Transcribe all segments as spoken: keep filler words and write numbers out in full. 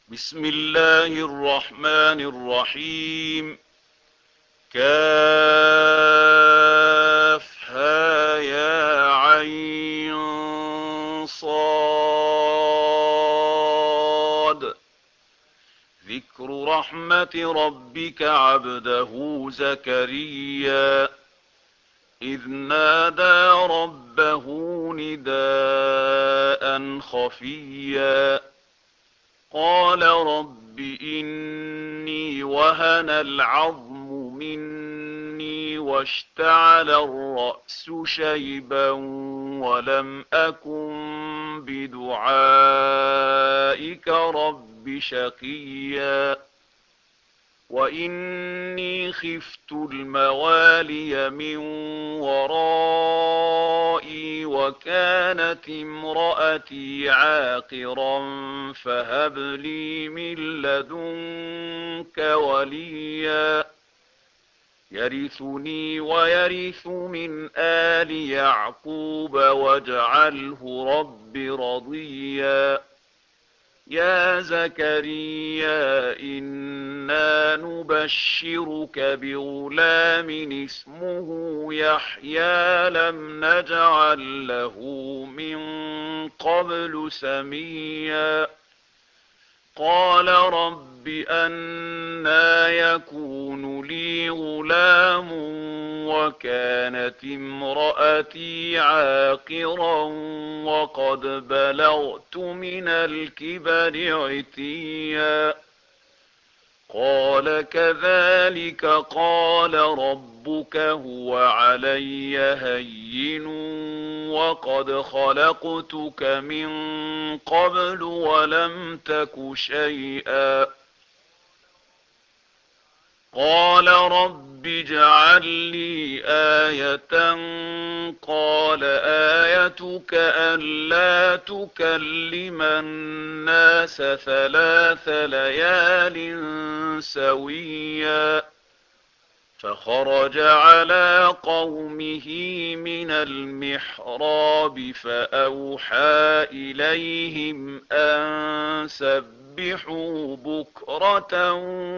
بسم الله الرحمن الرحيم. كافها يا عين صاد. ذكر رحمة ربك عبده زكريا إذ نادى ربه نداء خفيا قال رب إني وهن العظم مني واشتعل الرأس شيبا ولم أكن بدعائك رب شقيا وإني خفت الموالي من ورائي وكانت امرأتي عاقرا فهب لي من لدنك وليا يرثني ويرث من آل يعقوب واجعله رب رضيا يا زكريا إنا نبشرك بغلام اسمه يحيى لم نجعل له من قبل سميا قال رب أنى يكون لي غلام وكانت امرأتي عاقرا وقد بلغت من الكبر عتيا قال كذلك قال ربك هو علي هين وقد خلقتك من قبل ولم تك شيئا قال رب اجعل لي آية قال آيتك ألا تكلم الناس ثلاث ليال سويا فخرج على قومه من المحراب فأوحى إليهم أن سبحوا بكرة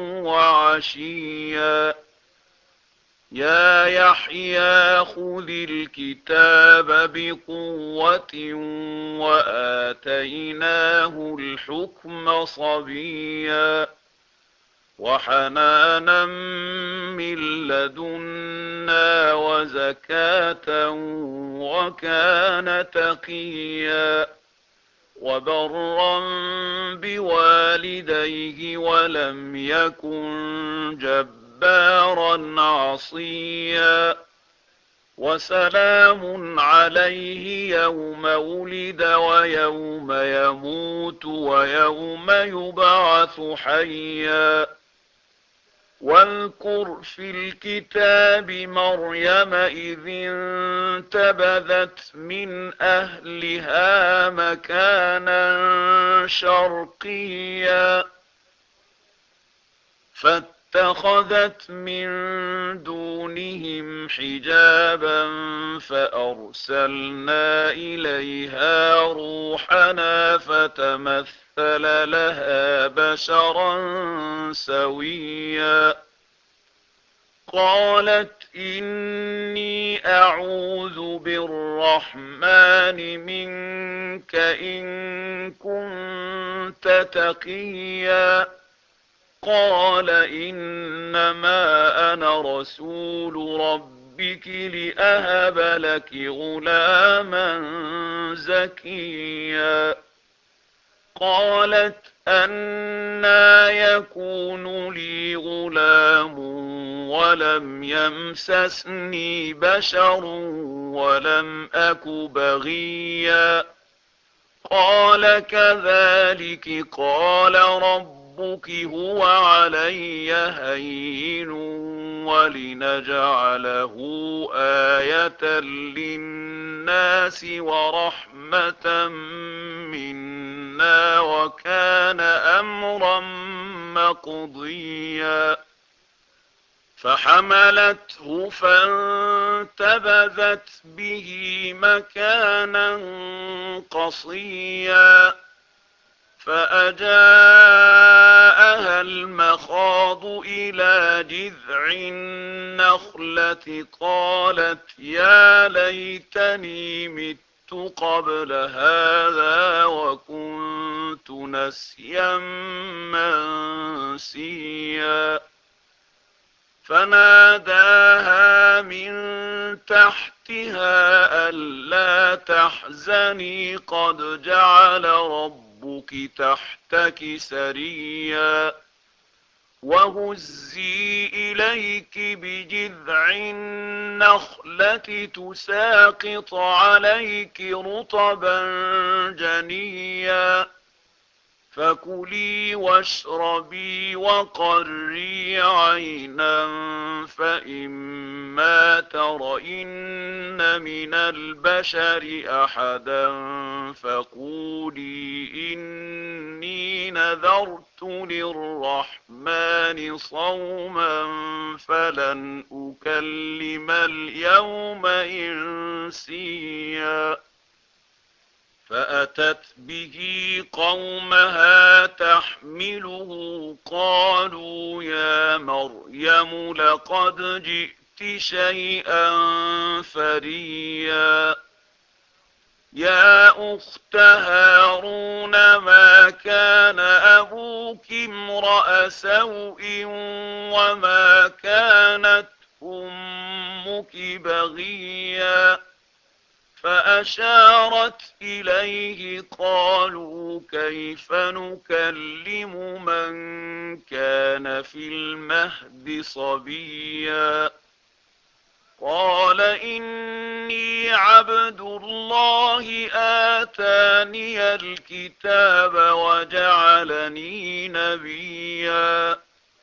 وعشيا يا يحيى خذ الكتاب بقوة وآتيناه الحكم صبيا وحنانا من لدنا وزكاة وكان تقيا وبرا بوالديه ولم يكن جبارا عصيا وسلام عليه يوم ولد ويوم يموت ويوم يبعث حيا واذكر في الكتاب مريم إذ انتبذت من أهلها مكانا شرقيا فاتخذت من دونهم حجابا فأرسلنا إليها روحنا فتمثل لها بشرا سويا قالت إني أعوذ بالرحمن منك إن كنت تقيا قال إنما أنا رسول ربك لأهب لك غلاما زكيا قالت أنى يكون لي غلام ولم يمسسني بشر ولم أك بغيا قال كذلك قال ربك هو علي هين ولنجعله آية للناس ورحمة منا وكان أمرا مقضيا فحملته فانتبذت به مكانا قصيا فأجاء التي قالت يا ليتني مت قبل هذا وكنت نسيا منسيا فناداها من تحتها ألا تحزني قد جعل ربك تحتك سريا وهزي إليك بجذع النخلة تساقط عليك رطبا جنيا فكلي واشربي وقري عينا فإما ترين من البشر أحدا فقولي إني نذرت للرحمن صوما فلن أكلم اليوم إنسيا فأتت به قومها تحمله قالوا يا مريم لقد جئت شيئا فريا يا أخت هارون ما كان أبوك امرأ سوء وما كانت أمك بغيا فأشارت إليه قالوا كيف نكلم من كان في المهد صبيا قال إني عبد الله آتاني الكتاب وجعلني نبيا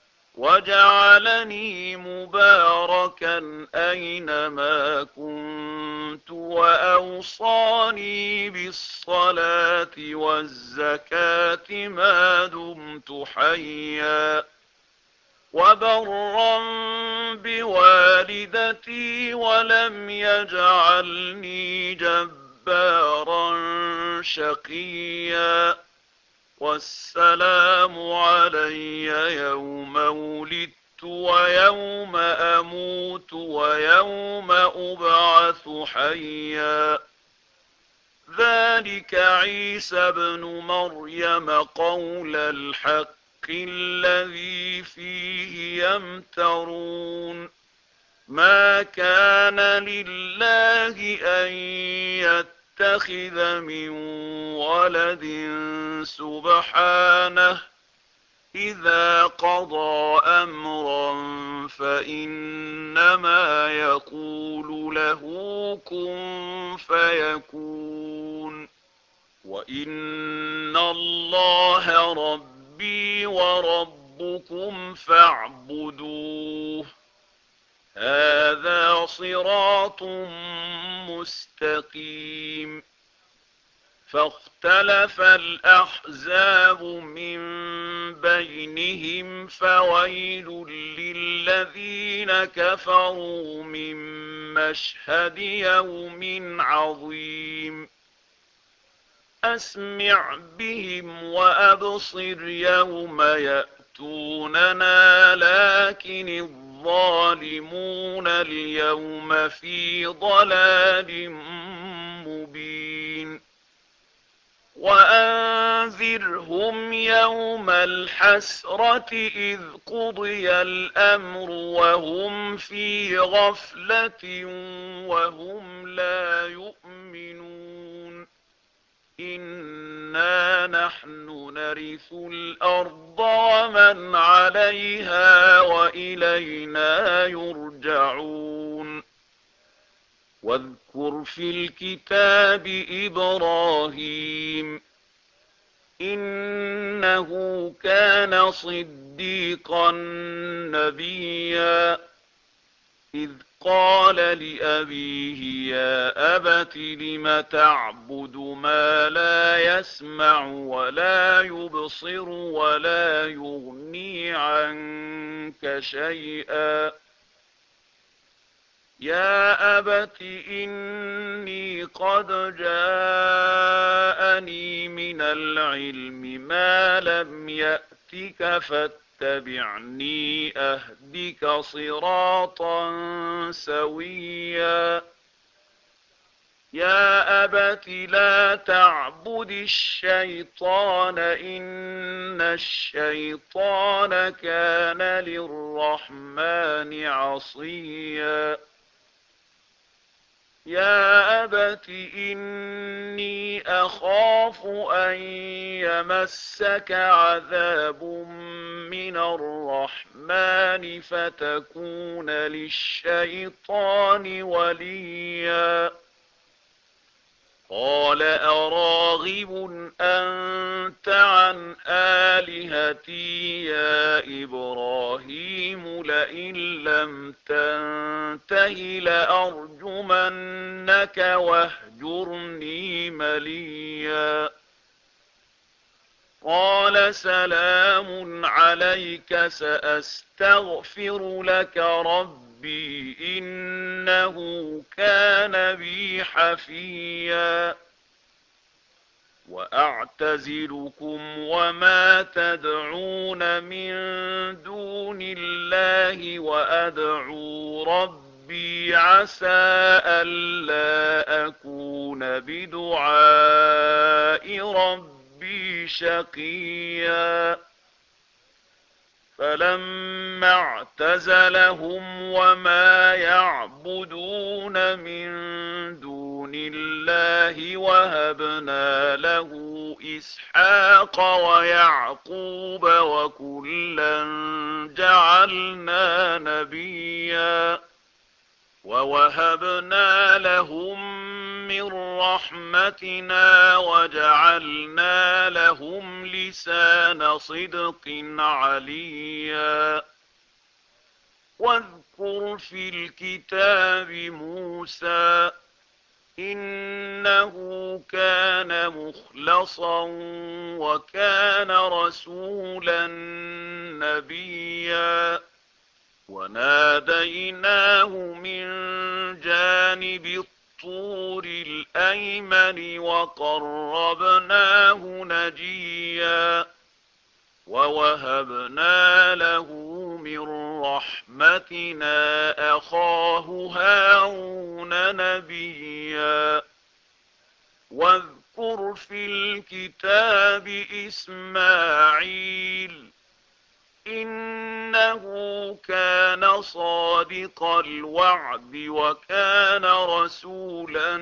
وجعلني مباركا أينما كنت وأوصاني بالصلاة والزكاة ما دمت حيا وبرا بوالدتي ولم يجعلني جبارا شقيا والسلام علي يوم ولدت ويوم أموت ويوم أبعث حيا ذلك عيسى ابن مريم قول الحق الذي فيه يمترون ما كان لله أن يتخذ من ولد سبحانه إذا قضى أمرا فإنما يقول له كن فيكون وإن الله ربي وربكم فاعبدوه هذا صراط مستقيم فاختلف الأحزاب من بينهم فويل للذين كفروا من مشهد يوم عظيم أسمع بهم وأبصر يوم يأتوننا لكن الظالمون اليوم في ضلال مبين وأنذرهم يوم الحسرة إذ قضي الأمر وهم في غفلة وهم لا يؤمنون إنا نحن نرث الأرض ومن عليها وإلينا يرجعون واذكر في الكتاب إبراهيم إنه كان صديقا نبيا إذ قال لأبيه يا أبت لم تعبد ما لا يسمع ولا يبصر ولا يغني عنك شيئا يا أبت إني قد جاءني من العلم ما لم يأتك فاتبعني أهدك صراطا سويا يا أبت لا تعبد الشيطان إن الشيطان كان للرحمن عصيا يا أبت إني أخاف أن يمسك عذاب من الرحمن فتكون للشيطان وليا قال أراغب أنت عن آلهتي يا إبراهيم لئن لم تنته لأرجمنك واهجرني مليا قال سلام عليك سأستغفر لك ربي إنه كان بي حفيا وأعتزلكم وما تدعون من دون الله وأدعو ربي عسى ألا أكون بدعاء ربي شقيا فلما اعتزلهم وما يعبدون من دون الله وهبنا له إسحاق ويعقوب وكلا جعلنا نبيا ووهبنا لهم من رحمتنا وجعلنا لهم لسان صدق عليا واذكر في الكتاب موسى إنه كان مخلصا وكان رسولا نبيا وناديناه من جانب الطور الأيمن وقربناه نجيا ووهبنا له من رحمتنا أخاه هارون نبيا واذكر في الكتاب إسماعيل إنه كان صادق الوعد وكان رسولا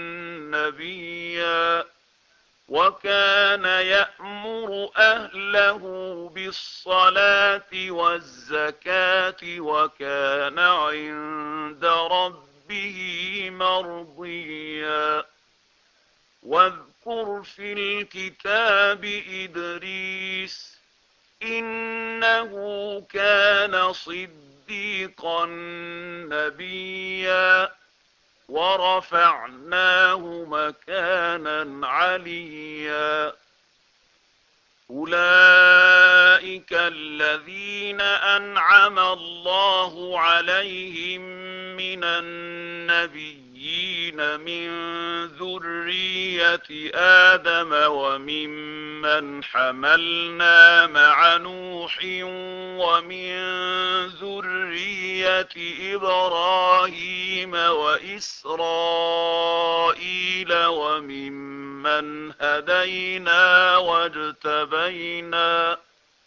نبيا وكان يأمر أهله بالصلاة والزكاة وكان عند ربه مرضيا واذكر في الكتاب إدريس إنه كان صديقا نبيا ورفعناه مكانا عليا أولئك الذين أنعم الله عليهم من النبيين من ذرية آدم وممن حملنا مع نوح ومن ذرية إبراهيم وإسرائيل وممن هدينا واجتبينا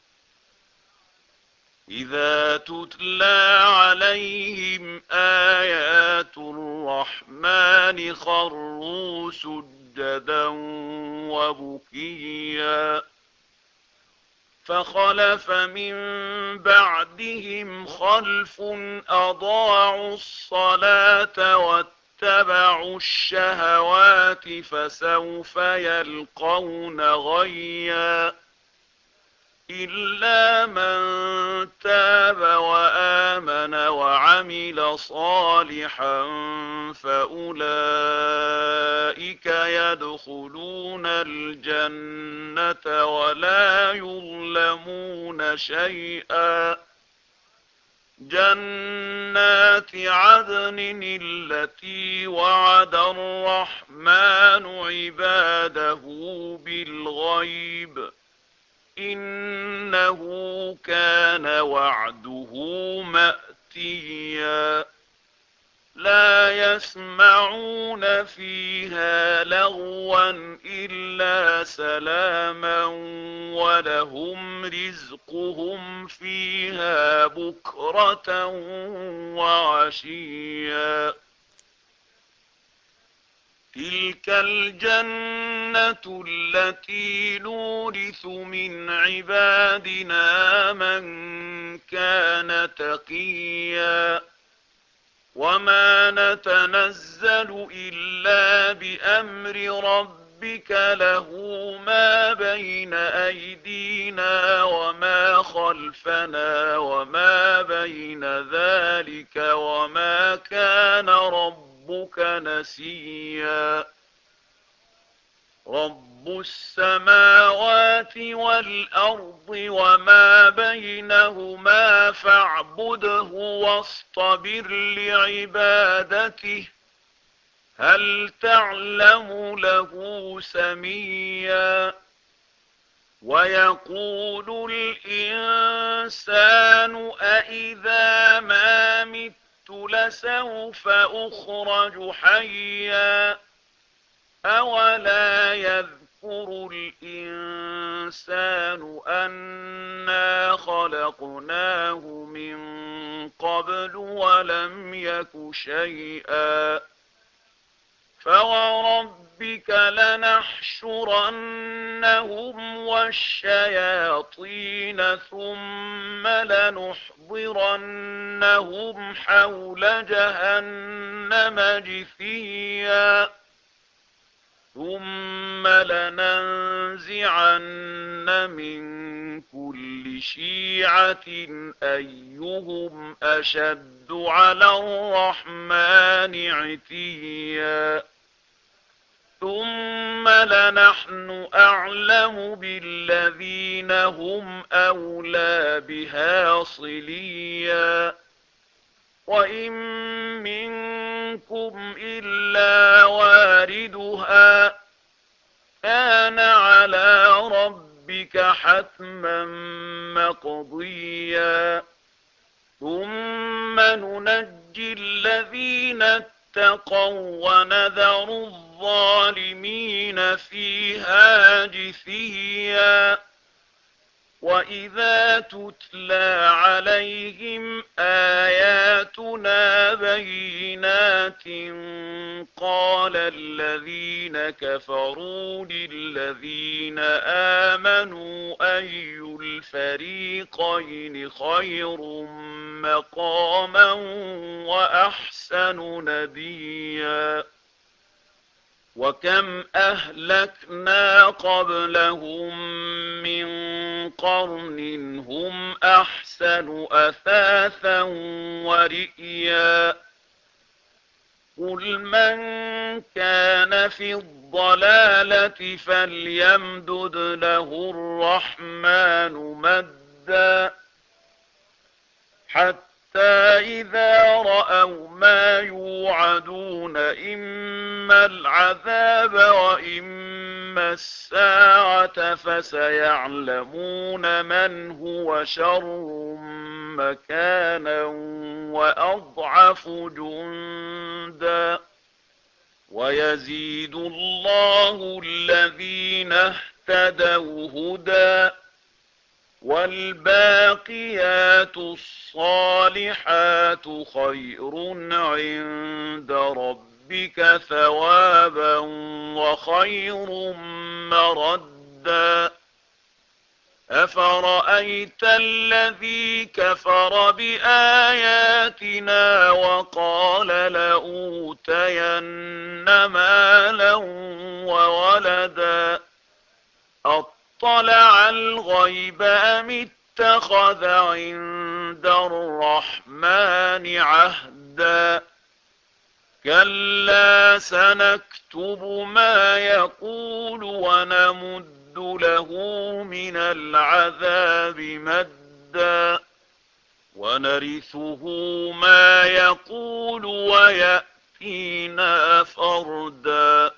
إذا تتلى عليهم آيات الرحمن خروا سجدا وبكيا فخلف من بعدهم خلف أضاعوا الصلاة واتبعوا الشهوات فسوف يلقون غيا إلا من تاب وآمن وعمل صالحا فأولئك يدخلون الجنة ولا يظلمون شيئا جنات عدن التي وعد الرحمن عباده بالغيب إنه إنه كان وعده مأتيا لا يسمعون فيها لغوا إلا سلاما ولهم رزقهم فيها بكرة وعشيا تلك الجنة التي نورث من عبادنا من كان تقيا وما نتنزل إلا بأمر ربك له ما بين أيدينا وما خلفنا وما بين ذلك وما كان ربك نسيا رب السماوات والأرض وما بينهما فاعبده واصطبر لعبادته هل تعلم له سميا ويقول الإنسان أإذا ما مت لسوف أخرج حيا أولا يذكر الإنسان أنا خلقناه من قبل ولم يك شيئا فوربك لنحشرنهم والشياطين ثم لنحضرنهم حول جهنم جثيا ثم لننزعن من كل شيعة أيهم أشد على الرحمن عتيا ثم لنحن أعلم بالذين هم أولى بها صليا وإن منكم إلا واردها كان على ربك حتما مقضيا ثم ننجي الذين اتقوا ونذر الظالمين فيها جثيا وإذا تتلى عليهم آياتنا بينات قال الذين كفروا للذين آمنوا أي الفريقين خير مقاما وأحسن نديا وكم أهلكنا قبلهم من قرن هم أحسن أثاثا ورئيا قل من كان في الضلالة فليمدد له الرحمن مدا حتى إذا رأوا ما يوعدون إما العذاب وإما الساعة فسيعلمون من هو شر مكانا وأضعف جندا ويزيد الله الذين اهتدوا هدى والباقيات الصالحات خير عند ربك ثوابا وخير مردا أفرأيت الذي كفر بآياتنا وقال لأوتين مالا وولدا اطلع الغيب أم اتخذ عند الرحمن عهدا كلا سنكتب ما يقول ونمد له من العذاب مدا ونرثه ما يقول ويأتينا فردا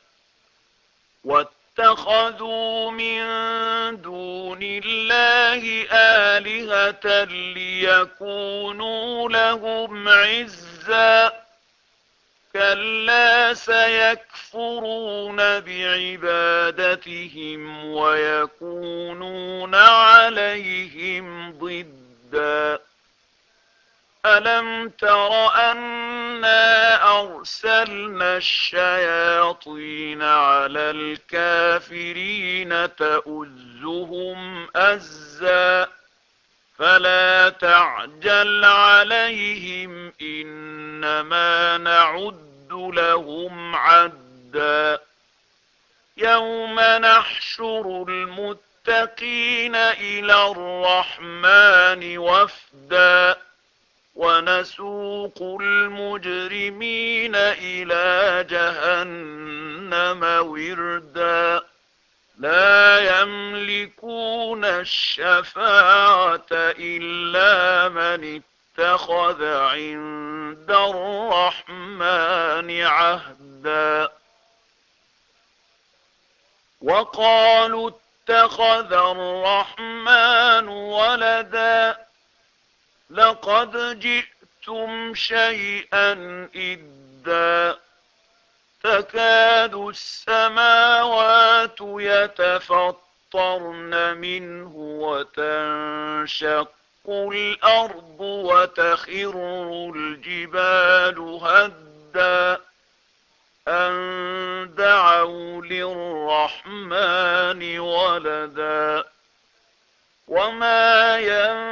واتخذوا من دون الله آلهة آلهة ليكونوا لهم عزا كلا سيكفرون بعبادتهم ويكونون عليهم ضدا ألم تر أنا أرسلنا الشياطين على الكافرين تؤزهم أزا فلا تعجل عليهم إنما نعد لهم عدا يوم نحشر المتقين إلى الرحمن وفدا ونسوق المجرمين إلى جهنم وردا لا يملكون الشفاعة إلا من اتخذ عند الرحمن عهدا وقالوا اتخذ الرحمن ولدا لقد جئتم شيئا إدا تكاد السماوات يتفطرن منه وتنشق الأرض وتخر الجبال هدا أن دعوا للرحمن ولدا وما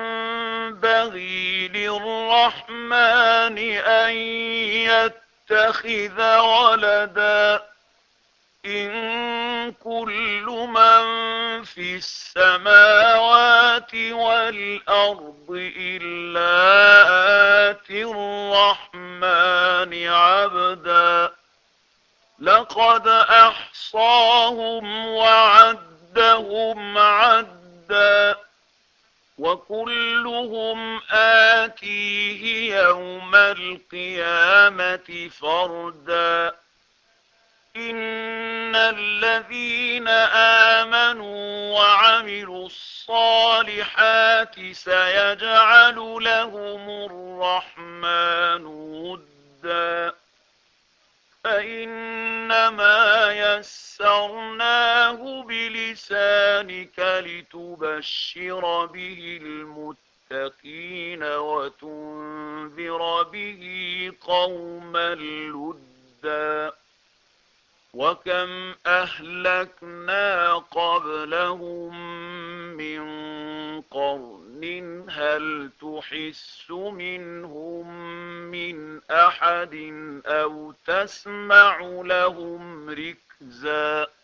ينبغي للرحمن أن يتخذ ولدا إن كل من في السماوات والأرض إلا آتي الرحمن عبدا لقد أحصاهم وعدهم عدا وكلهم آتيه يوم القيامة فردا إن الذين آمنوا وعملوا الصالحات سيجعل لهم الرحمن ودا فإنما يسرناه بلسانك لتبشر به المتقين وتنذر به قوما لدا وكم أهلكنا قبلهم من قرن هل تحس منهم من أحد أو تسمع لهم ركزا